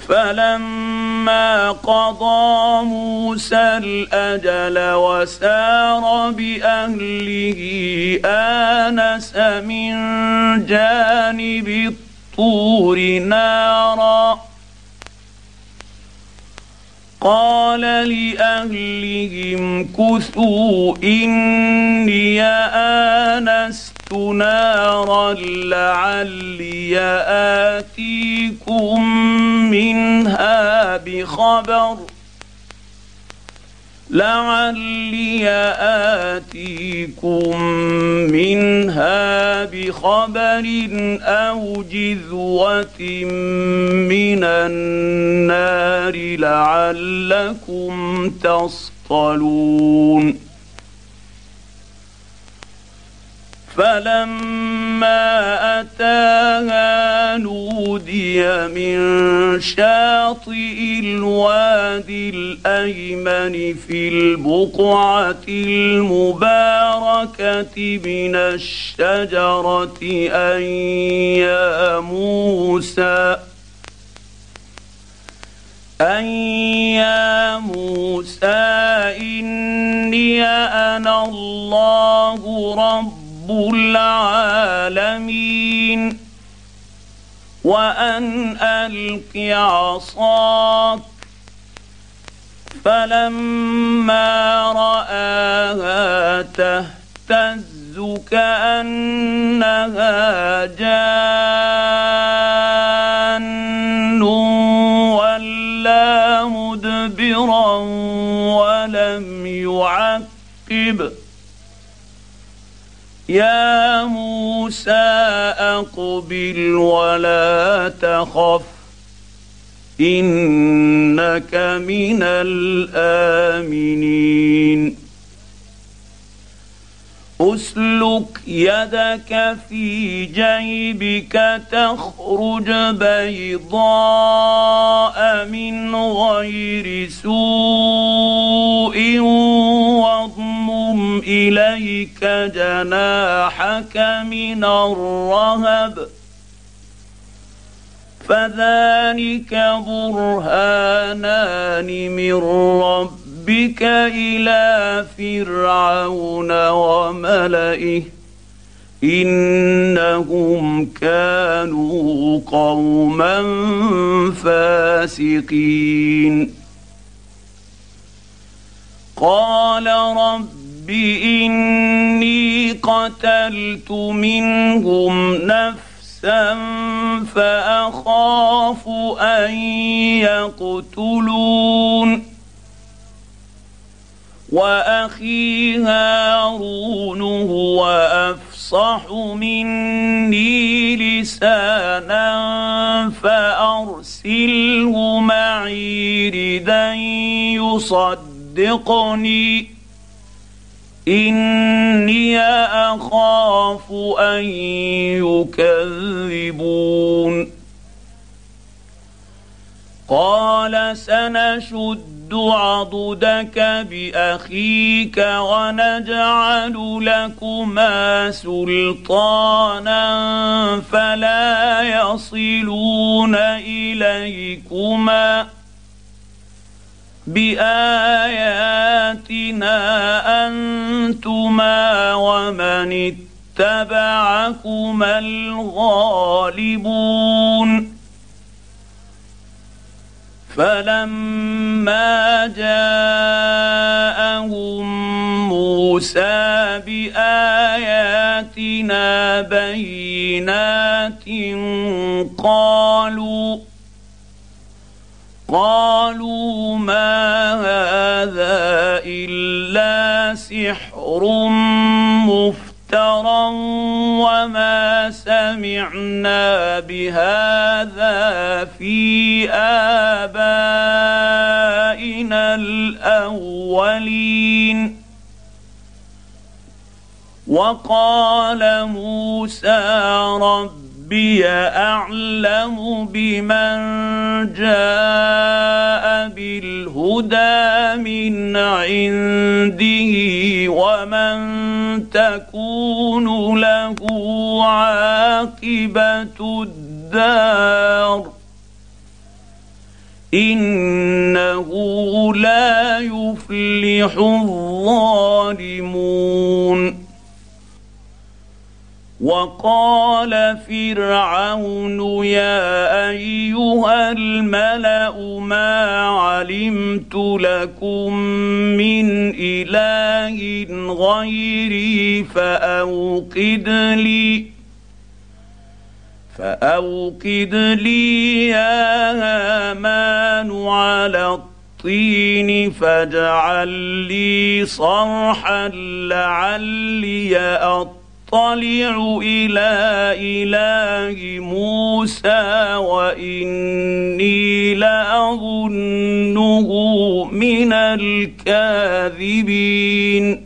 فلما قضى موسى الأجل وسار بأهله آنس من جانب الطور نارا قال لأهلهم كثوا إني آنست نارا لعلي آتيكم منها بخبر أو جذوة من النار لعلكم تصطلون. فلما أتاها نودي من شاطئ الوادي الأيمن في البقعة المباركة من الشجرة أن يا موسى إني أنا الله رب العالمين وأن ألق عصاك. فلما رآها تهتز كأنها جان ولا مدبرا ولم يعقب. يا موسى أقبل ولا تخف إنك من الآمنين. أسلك يدك في جيبك تخرج بيضاء من غير سوء واضمم إليك جناحك من الرهب فذلك برهانان من ربك إلى فرعون وملئه إنهم كانوا قوما فاسقين. قال رب إني قتلت منهم نفسا فأخاف أن يقتلون وأخي هارون هو أفصح مني لسانا فأرسله معي ردا يصدقني إني أخاف أن يكذبون. قال سنشد عضدك بأخيك ونجعل لكما سلطانا فلا يصلون إليكما بآياتنا أنتما ومن اتبعكما الغالبون. فلما جاءهم موسى بآياتنا بينات قالوا ما هذا إلا سحر مفترى وما سمعنا بهذا في آبائنا الأولين. وقال موسى ربي أعلم بمن جاء بالهدى من عنده ومن تكون له عاقبة الدار انه لا يفلح الظالمون. وقال فرعون يا ايها الملا ما علمت لكم من اله غيري فاوقد لي يا هامان على الطين فاجعل لي صرحا لعلي اطلع الى اله موسى واني لاظنه من الكاذبين.